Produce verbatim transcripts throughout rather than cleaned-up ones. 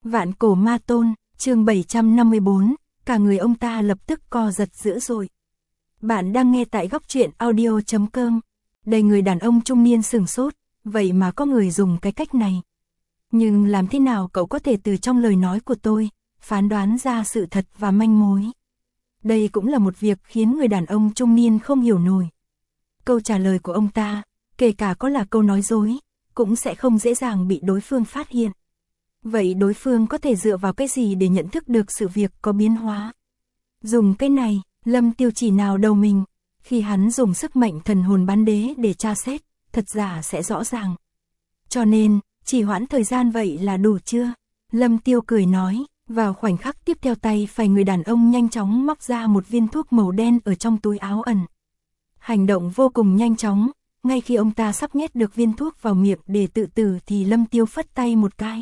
Vạn cổ ma tôn, chương bảy trăm năm mươi bốn, cả người ông ta lập tức co giật dữ dội. Bạn đang nghe tại góc truyện audio chấm com. Đây người đàn ông trung niên sửng sốt, vậy mà có người dùng cái cách này. Nhưng làm thế nào cậu có thể từ trong lời nói của tôi, phán đoán ra sự thật và manh mối? Đây cũng là một việc khiến người đàn ông trung niên không hiểu nổi. Câu trả lời của ông ta, kể cả có là câu nói dối, cũng sẽ không dễ dàng bị đối phương phát hiện. Vậy đối phương có thể dựa vào cái gì để nhận thức được sự việc có biến hóa? Dùng cái này, Lâm Tiêu chỉ nào đầu mình, khi hắn dùng sức mạnh thần hồn bán đế để tra xét, thật giả sẽ rõ ràng. Cho nên, chỉ hoãn thời gian vậy là đủ chưa? Lâm Tiêu cười nói, vào khoảnh khắc tiếp theo tay phải người đàn ông nhanh chóng móc ra một viên thuốc màu đen ở trong túi áo ẩn. Hành động vô cùng nhanh chóng, ngay khi ông ta sắp nhét được viên thuốc vào miệng để tự tử thì Lâm Tiêu phất tay một cái.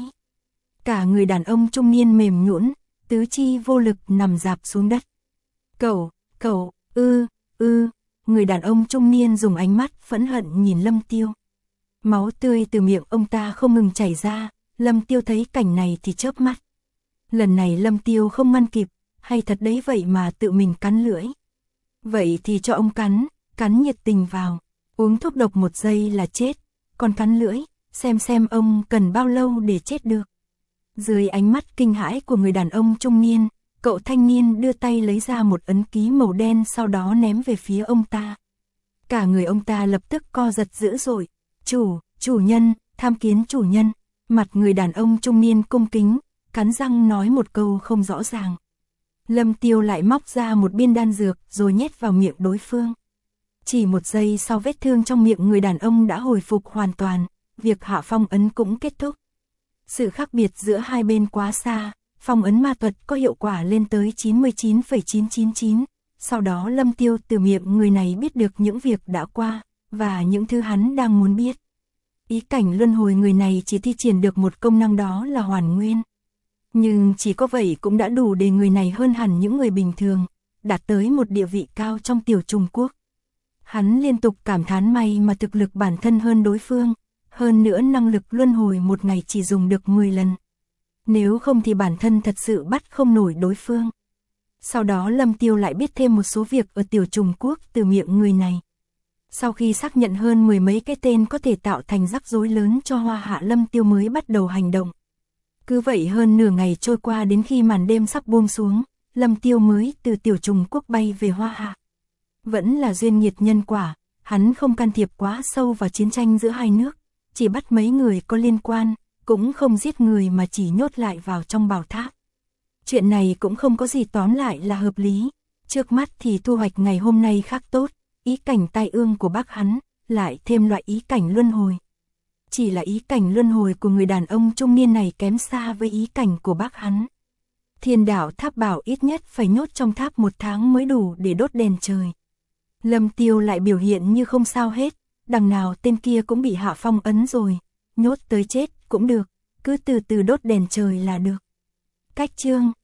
Cả người đàn ông trung niên mềm nhũn, tứ chi vô lực nằm rạp xuống đất. Cậu, cậu, ư, ư, người đàn ông trung niên dùng ánh mắt phẫn hận nhìn Lâm Tiêu. Máu tươi từ miệng ông ta không ngừng chảy ra, Lâm Tiêu thấy cảnh này thì chớp mắt. Lần này Lâm Tiêu không ngăn kịp, hay thật đấy vậy mà tự mình cắn lưỡi. Vậy thì cho ông cắn, cắn nhiệt tình vào, uống thuốc độc một giây là chết, còn cắn lưỡi, xem xem ông cần bao lâu để chết được. Dưới ánh mắt kinh hãi của người đàn ông trung niên, cậu thanh niên đưa tay lấy ra một ấn ký màu đen sau đó ném về phía ông ta. Cả người ông ta lập tức co giật dữ dội. Chủ, chủ nhân, tham kiến chủ nhân. Mặt người đàn ông trung niên cung kính, cắn răng nói một câu không rõ ràng. Lâm Tiêu lại móc ra một viên đan dược rồi nhét vào miệng đối phương. Chỉ một giây sau vết thương trong miệng người đàn ông đã hồi phục hoàn toàn, việc hạ phong ấn cũng kết thúc. Sự khác biệt giữa hai bên quá xa, phong ấn ma thuật có hiệu quả lên tới chín mươi chín phẩy chín chín chín. Sau đó Lâm Tiêu từ miệng người này biết được những việc đã qua, và những thứ hắn đang muốn biết. Ý cảnh luân hồi người này chỉ thi triển được một công năng, đó là hoàn nguyên. Nhưng chỉ có vậy cũng đã đủ để người này hơn hẳn những người bình thường, đạt tới một địa vị cao trong tiểu Trung Quốc. Hắn liên tục cảm thán may mà thực lực bản thân hơn đối phương, hơn nữa năng lực luân hồi một ngày chỉ dùng được mười lần. Nếu không thì bản thân thật sự bắt không nổi đối phương. Sau đó Lâm Tiêu lại biết thêm một số việc ở tiểu Trung Quốc từ miệng người này. Sau khi xác nhận hơn mười mấy cái tên có thể tạo thành rắc rối lớn cho Hoa Hạ, Lâm Tiêu mới bắt đầu hành động. Cứ vậy hơn nửa ngày trôi qua, đến khi màn đêm sắp buông xuống, Lâm Tiêu mới từ tiểu Trung Quốc bay về Hoa Hạ. Vẫn là duyên nghiệt nhân quả, hắn không can thiệp quá sâu vào chiến tranh giữa hai nước, chỉ bắt mấy người có liên quan, cũng không giết người mà chỉ nhốt lại vào trong bảo tháp. Chuyện này cũng không có gì, tóm lại là hợp lý. Trước mắt thì thu hoạch ngày hôm nay khác tốt, ý cảnh tai ương của bác hắn, lại thêm loại ý cảnh luân hồi. Chỉ là ý cảnh luân hồi của người đàn ông trung niên này kém xa với ý cảnh của bác hắn. Thiên đạo tháp bảo ít nhất phải nhốt trong tháp một tháng mới đủ để đốt đèn trời. Lâm Tiêu lại biểu hiện như không sao hết, đằng nào tên kia cũng bị hạ phong ấn rồi, nhốt tới chết cũng được, cứ từ từ đốt đèn trời là được. Cách chương